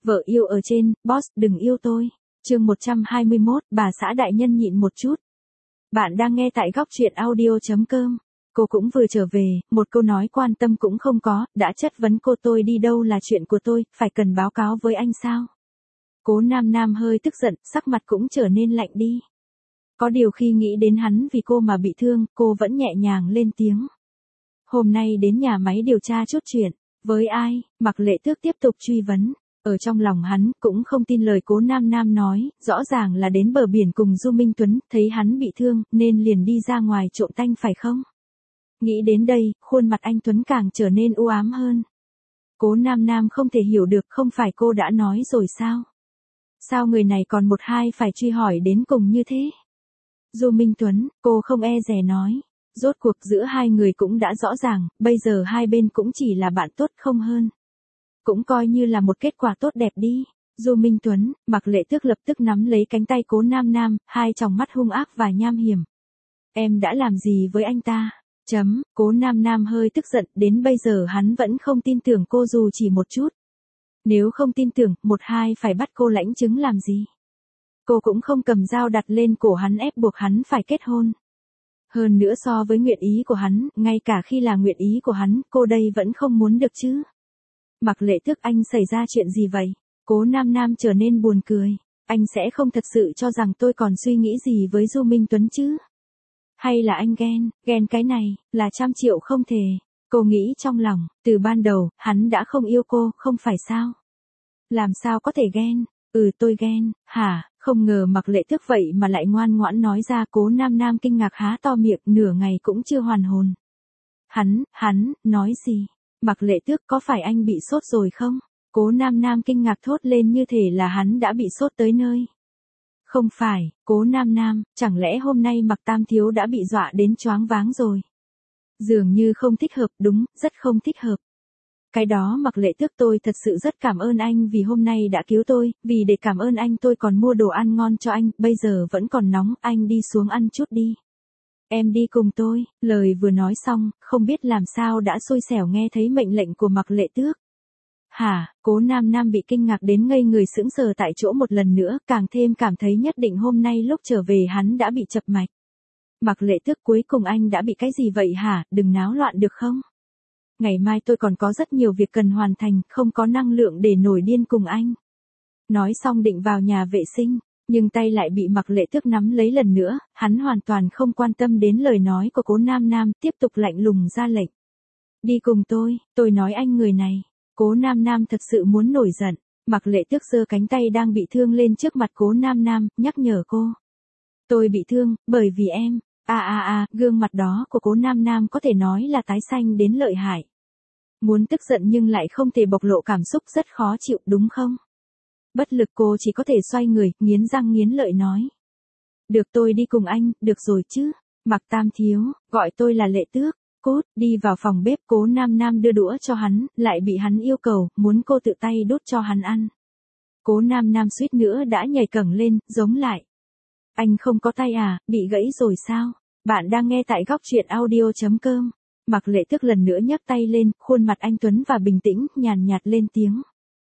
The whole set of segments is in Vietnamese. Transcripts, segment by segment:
Vợ yêu ở trên, boss đừng yêu tôi. Chương 121, bà xã đại nhân nhịn một chút. Bạn đang nghe tại góc truyện audio.com. Cô cũng vừa trở về, một câu nói quan tâm cũng không có, đã chất vấn cô tôi đi đâu là chuyện của tôi, phải cần báo cáo với anh sao? Cố Nam Nam hơi tức giận, sắc mặt cũng trở nên lạnh đi. Có điều khi nghĩ đến hắn vì cô mà bị thương, cô vẫn nhẹ nhàng lên tiếng. Hôm nay đến nhà máy điều tra chút chuyện. Với ai? Mạc Lệ Tước tiếp tục truy vấn. Ở trong lòng hắn cũng không tin lời Cố Nam Nam nói, rõ ràng là đến bờ biển cùng Du Minh Tuấn, thấy hắn bị thương, nên liền đi ra ngoài trộm tanh phải không? Nghĩ đến đây, khuôn mặt anh Tuấn càng trở nên u ám hơn. Cố Nam Nam không thể hiểu được, không phải cô đã nói rồi sao? Sao người này còn một hai phải truy hỏi đến cùng như thế? Du Minh Tuấn, cô không e dè nói. Rốt cuộc giữa hai người cũng đã rõ ràng, bây giờ hai bên cũng chỉ là bạn tốt không hơn. Cũng coi như là một kết quả tốt đẹp đi. Du Minh Tuấn, Mạc Lệ Tước lập tức nắm lấy cánh tay Cố Nam Nam, hai tròng mắt hung ác và nham hiểm. Em đã làm gì với anh ta? Cố Nam Nam hơi tức giận, đến bây giờ hắn vẫn không tin tưởng cô dù chỉ một chút. Nếu không tin tưởng, một hai phải bắt cô lãnh chứng làm gì? Cô cũng không cầm dao đặt lên cổ hắn ép buộc hắn phải kết hôn. Hơn nữa so với nguyện ý của hắn, ngay cả khi là nguyện ý của hắn, cô đây vẫn không muốn được chứ. Mạc Lệ Tước, anh xảy ra chuyện gì vậy? Cố Nam Nam trở nên buồn cười. Anh sẽ không thật sự cho rằng tôi còn suy nghĩ gì với Du Minh Tuấn chứ? Hay là anh ghen cái này, là 100 triệu không thể. Cô nghĩ trong lòng, từ ban đầu, hắn đã không yêu cô, không phải sao? Làm sao có thể ghen? Tôi ghen, hả? Không ngờ Mạc Lệ Tước vậy mà lại ngoan ngoãn nói ra. Cố Nam Nam kinh ngạc há to miệng, nửa ngày cũng chưa hoàn hồn. Hắn, nói gì? Mạc Lệ Tước, có phải anh bị sốt rồi không? Cố Nam Nam kinh ngạc thốt lên như thể là hắn đã bị sốt tới nơi. Không phải, Cố Nam Nam, chẳng lẽ hôm nay Mạc Tam Thiếu đã bị dọa đến choáng váng rồi? Dường như không thích hợp, đúng, rất không thích hợp. Cái đó Mạc Lệ Tước, tôi thật sự rất cảm ơn anh vì hôm nay đã cứu tôi, vì để cảm ơn anh tôi còn mua đồ ăn ngon cho anh, bây giờ vẫn còn nóng, anh đi xuống ăn chút đi. Em đi cùng tôi, lời vừa nói xong, không biết làm sao đã xui xẻo nghe thấy mệnh lệnh của Mạc Lệ Tước. Hả? Cố Nam Nam bị kinh ngạc đến ngây người sững sờ tại chỗ một lần nữa, càng thêm cảm thấy nhất định hôm nay lúc trở về hắn đã bị chập mạch. Mạc Lệ Tước, cuối cùng anh đã bị cái gì vậy hả? Đừng náo loạn được không? Ngày mai tôi còn có rất nhiều việc cần hoàn thành, không có năng lượng để nổi điên cùng anh. Nói xong định vào nhà vệ sinh, nhưng tay lại bị Mạc Lệ Tước nắm lấy lần nữa, hắn hoàn toàn không quan tâm đến lời nói của Cố Nam Nam, tiếp tục lạnh lùng ra lệnh. Đi cùng tôi nói anh người này. Cố Nam Nam thật sự muốn nổi giận. Mạc Lệ Tước giơ cánh tay đang bị thương lên trước mặt Cố Nam Nam, nhắc nhở cô. Tôi bị thương, bởi vì em. Gương mặt đó của Cố Nam Nam có thể nói là tái xanh đến lợi hại. Muốn tức giận nhưng lại không thể bộc lộ cảm xúc, rất khó chịu đúng không? Bất lực cô chỉ có thể xoay người, nghiến răng nghiến lợi nói. Được, tôi đi cùng anh, được rồi chứ. Mạc Tam Thiếu, gọi tôi là Lệ Tước. Cút, đi vào phòng bếp. Cố Nam Nam đưa đũa cho hắn, lại bị hắn yêu cầu, muốn cô tự tay đút cho hắn ăn. Cố Nam Nam suýt nữa đã nhảy cẫng lên, giống lại. Anh không có tay à, bị gãy rồi sao? Bạn đang nghe tại góc truyện audio.com. Mạc Lệ Tước lần nữa nhấc tay lên, khuôn mặt anh Tuấn và bình tĩnh, nhàn nhạt lên tiếng.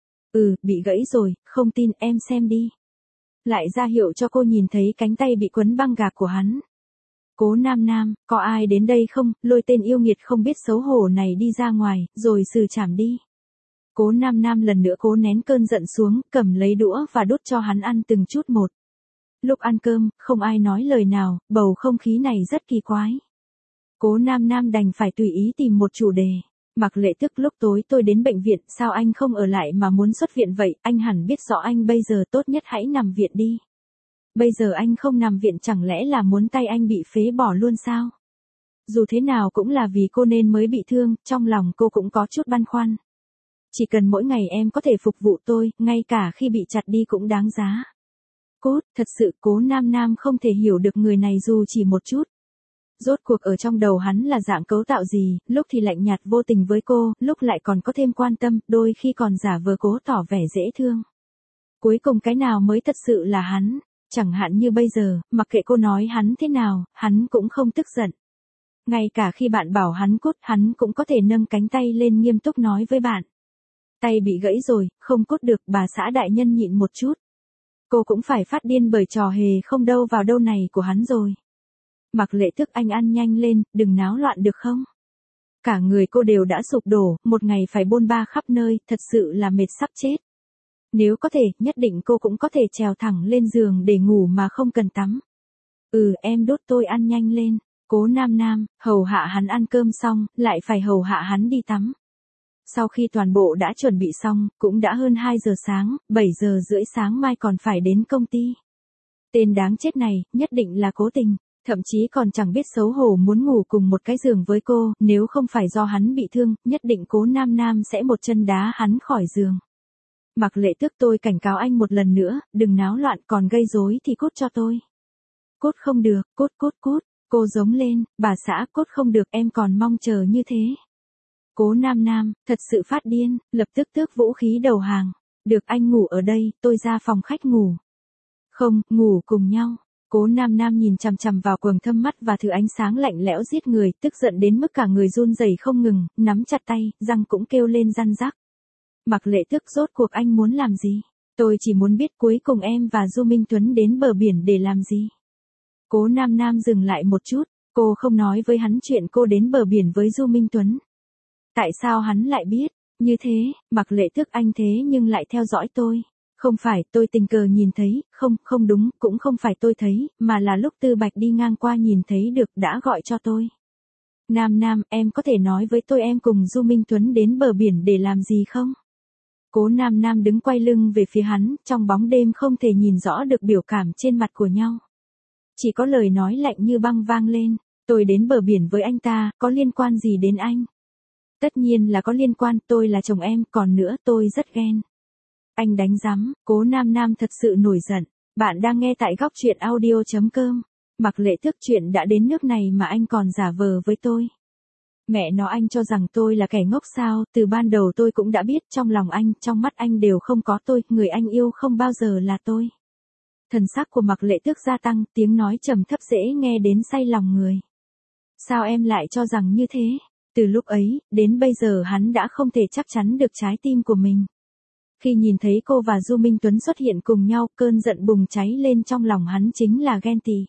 Bị gãy rồi, không tin em xem đi. Lại ra hiệu cho cô nhìn thấy cánh tay bị quấn băng gạc của hắn. Cố Nam Nam, có ai đến đây không, lôi tên yêu nghiệt không biết xấu hổ này đi ra ngoài, rồi xử trảm đi. Cố Nam Nam lần nữa cố nén cơn giận xuống, cầm lấy đũa và đút cho hắn ăn từng chút một. Lúc ăn cơm, không ai nói lời nào, bầu không khí này rất kỳ quái. Cố Nam Nam đành phải tùy ý tìm một chủ đề. Mạc Lệ Tước, lúc tối tôi đến bệnh viện, sao anh không ở lại mà muốn xuất viện vậy, anh hẳn biết rõ anh bây giờ tốt nhất hãy nằm viện đi. Bây giờ anh không nằm viện chẳng lẽ là muốn tay anh bị phế bỏ luôn sao? Dù thế nào cũng là vì cô nên mới bị thương, trong lòng cô cũng có chút băn khoăn. Chỉ cần mỗi ngày em có thể phục vụ tôi, ngay cả khi bị chặt đi cũng đáng giá. Cốt, thật sự Cố Nam Nam không thể hiểu được người này dù chỉ một chút. Rốt cuộc ở trong đầu hắn là dạng cấu tạo gì, lúc thì lạnh nhạt vô tình với cô, lúc lại còn có thêm quan tâm, đôi khi còn giả vờ cố tỏ vẻ dễ thương. Cuối cùng cái nào mới thật sự là hắn? Chẳng hạn như bây giờ, mặc kệ cô nói hắn thế nào, hắn cũng không tức giận. Ngay cả khi bạn bảo hắn cút, hắn cũng có thể nâng cánh tay lên nghiêm túc nói với bạn. Tay bị gãy rồi, không cốt được, bà xã đại nhân nhịn một chút. Cô cũng phải phát điên bởi trò hề không đâu vào đâu này của hắn rồi. Mặc Lệ tức anh ăn nhanh lên, đừng náo loạn được không? Cả người cô đều đã sụp đổ, một ngày phải bôn ba khắp nơi, thật sự là mệt sắp chết. Nếu có thể, nhất định cô cũng có thể trèo thẳng lên giường để ngủ mà không cần tắm. Em đốt tôi ăn nhanh lên. Cố Nam Nam, hầu hạ hắn ăn cơm xong, lại phải hầu hạ hắn đi tắm. Sau khi toàn bộ đã chuẩn bị xong, cũng đã hơn 2 giờ sáng, 7 giờ rưỡi sáng mai còn phải đến công ty. Tên đáng chết này, nhất định là cố tình, thậm chí còn chẳng biết xấu hổ muốn ngủ cùng một cái giường với cô, nếu không phải do hắn bị thương, nhất định Cố Nam Nam sẽ một chân đá hắn khỏi giường. Mặc Lệ tức tôi cảnh cáo anh một lần nữa, đừng náo loạn, còn gây rối thì cút cho tôi. Cút không được, cút. Cô giống lên, bà xã, cút không được, em còn mong chờ như thế. Cố Nam Nam, thật sự phát điên, lập tức tước vũ khí đầu hàng. Được, anh ngủ ở đây, tôi ra phòng khách ngủ. Không, ngủ cùng nhau. Cố Nam Nam nhìn chằm chằm vào quầng thâm mắt và thứ ánh sáng lạnh lẽo giết người, tức giận đến mức cả người run rẩy không ngừng, nắm chặt tay, răng cũng kêu lên răn rắc. Mặc Lệ tức, rốt cuộc anh muốn làm gì? Tôi chỉ muốn biết cuối cùng em và Du Minh Tuấn đến bờ biển để làm gì? Cố Nam Nam dừng lại một chút, cô không nói với hắn chuyện cô đến bờ biển với Du Minh Tuấn. Tại sao hắn lại biết? Như thế, Mặc Lệ tức, anh thế nhưng lại theo dõi tôi. Không phải, tôi tình cờ nhìn thấy, không đúng, cũng không phải tôi thấy, mà là lúc Tư Bạch đi ngang qua nhìn thấy được đã gọi cho tôi. Nam Nam, em có thể nói với tôi em cùng Du Minh Tuấn đến bờ biển để làm gì không? Cố Nam Nam đứng quay lưng về phía hắn, trong bóng đêm không thể nhìn rõ được biểu cảm trên mặt của nhau. Chỉ có lời nói lạnh như băng vang lên, tôi đến bờ biển với anh ta, có liên quan gì đến anh? Tất nhiên là có liên quan, tôi là chồng em, còn nữa tôi rất ghen. Anh đánh rắm, Cố Nam Nam thật sự nổi giận. Bạn đang nghe tại góc truyện audio.com. Mặc Lệ tức, chuyện đã đến nước này mà anh còn giả vờ với tôi. Mẹ nó, anh cho rằng tôi là kẻ ngốc sao? Từ ban đầu tôi cũng đã biết, trong lòng anh, trong mắt anh đều không có tôi, người anh yêu không bao giờ là tôi. Thần sắc của Mặc Lệ tức gia tăng, tiếng nói trầm thấp dễ nghe đến say lòng người. Sao em lại cho rằng như thế? Từ lúc ấy, đến bây giờ hắn đã không thể chắc chắn được trái tim của mình. Khi nhìn thấy cô và Du Minh Tuấn xuất hiện cùng nhau, cơn giận bùng cháy lên trong lòng hắn, chính là ghen tị.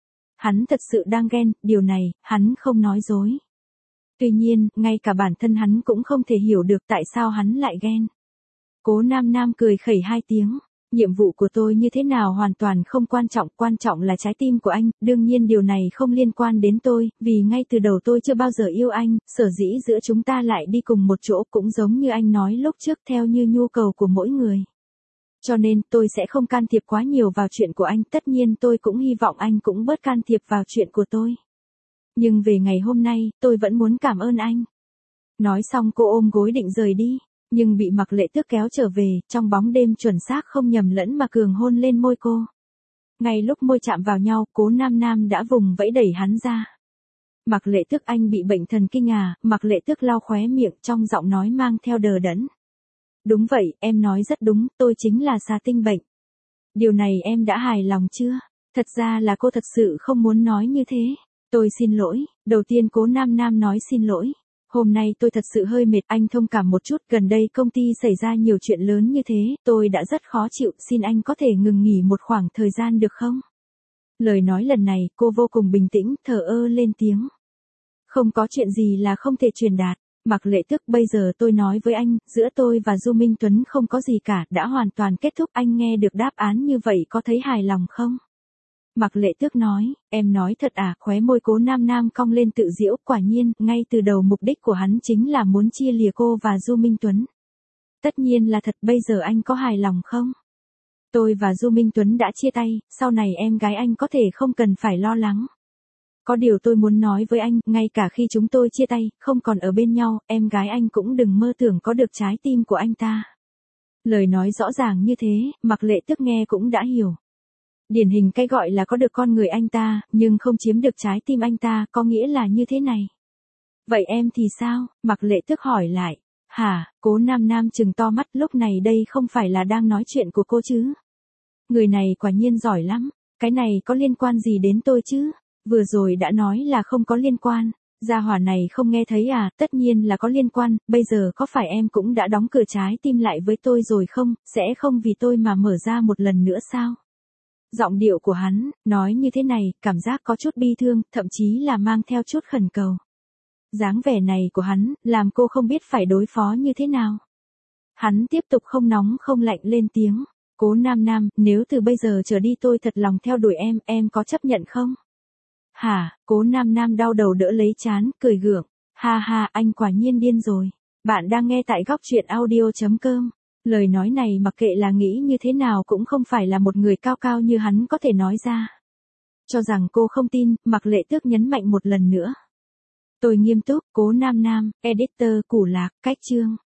Hắn thật sự đang ghen, điều này, hắn không nói dối. Tuy nhiên, ngay cả bản thân hắn cũng không thể hiểu được tại sao hắn lại ghen. Cố Nam Nam cười khẩy hai tiếng. Nhiệm vụ của tôi như thế nào hoàn toàn không quan trọng là trái tim của anh, đương nhiên điều này không liên quan đến tôi, vì ngay từ đầu tôi chưa bao giờ yêu anh, sở dĩ giữa chúng ta lại đi cùng một chỗ cũng giống như anh nói lúc trước, theo như nhu cầu của mỗi người. Cho nên, tôi sẽ không can thiệp quá nhiều vào chuyện của anh, tất nhiên tôi cũng hy vọng anh cũng bớt can thiệp vào chuyện của tôi. Nhưng về ngày hôm nay, tôi vẫn muốn cảm ơn anh. Nói xong cô ôm gối định rời đi. Nhưng bị Mặc Lệ tức kéo trở về, trong bóng đêm chuẩn xác không nhầm lẫn mà cường hôn lên môi cô. Ngay lúc môi chạm vào nhau, Cố Nam Nam đã vùng vẫy đẩy hắn ra. Mặc Lệ tức, anh bị bệnh thần kinh à? Mặc Lệ tức lau khóe miệng, trong giọng nói mang theo đờ đẫn. Đúng vậy, em nói rất đúng, tôi chính là xà tinh bệnh. Điều này em đã hài lòng chưa? Thật ra là cô thật sự không muốn nói như thế. Tôi xin lỗi. Đầu tiên Cố Nam Nam nói xin lỗi. Hôm nay tôi thật sự hơi mệt, anh thông cảm một chút, gần đây công ty xảy ra nhiều chuyện lớn như thế, tôi đã rất khó chịu, xin anh có thể ngừng nghỉ một khoảng thời gian được không? Lời nói lần này, cô vô cùng bình tĩnh, thờ ơ lên tiếng. Không có chuyện gì là không thể truyền đạt. Mặc Lệ tức, bây giờ tôi nói với anh, giữa tôi và Du Minh Tuấn không có gì cả, đã hoàn toàn kết thúc, anh nghe được đáp án như vậy có thấy hài lòng không? Mặc Lệ tức nói, em nói thật à? Khóe môi Cố Nam Nam cong lên tự giễu, quả nhiên, ngay từ đầu mục đích của hắn chính là muốn chia lìa cô và Du Minh Tuấn. Tất nhiên là thật, bây giờ anh có hài lòng không? Tôi và Du Minh Tuấn đã chia tay, sau này em gái anh có thể không cần phải lo lắng. Có điều tôi muốn nói với anh, ngay cả khi chúng tôi chia tay, không còn ở bên nhau, em gái anh cũng đừng mơ tưởng có được trái tim của anh ta. Lời nói rõ ràng như thế, Mặc Lệ tức nghe cũng đã hiểu. Điển hình cái gọi là có được con người anh ta, nhưng không chiếm được trái tim anh ta, có nghĩa là như thế này. Vậy em thì sao? Mặc Lệ tức hỏi lại. Hả? Cố Nam Nam trừng to mắt, lúc này đây không phải là đang nói chuyện của cô chứ? Người này quả nhiên giỏi lắm, cái này có liên quan gì đến tôi chứ? Vừa rồi đã nói là không có liên quan. Gia hỏa này không nghe thấy à, tất nhiên là có liên quan, bây giờ có phải em cũng đã đóng cửa trái tim lại với tôi rồi không, sẽ không vì tôi mà mở ra một lần nữa sao? Giọng điệu của hắn, nói như thế này, cảm giác có chút bi thương, thậm chí là mang theo chút khẩn cầu. Dáng vẻ này của hắn, làm cô không biết phải đối phó như thế nào. Hắn tiếp tục không nóng không lạnh lên tiếng. Cố Nam Nam, nếu từ bây giờ trở đi tôi thật lòng theo đuổi em có chấp nhận không? Hả, Cố Nam Nam đau đầu đỡ lấy trán, cười gượng. Ha ha, anh quả nhiên điên rồi. Bạn đang nghe tại góc truyện audio.com. Lời nói này mặc kệ là nghĩ như thế nào cũng không phải là một người cao cao như hắn có thể nói ra. Cho rằng cô không tin, Mạc Lệ Tước nhấn mạnh một lần nữa. Tôi nghiêm túc, Cố Nam Nam, editor Củ Lạc, cách chương.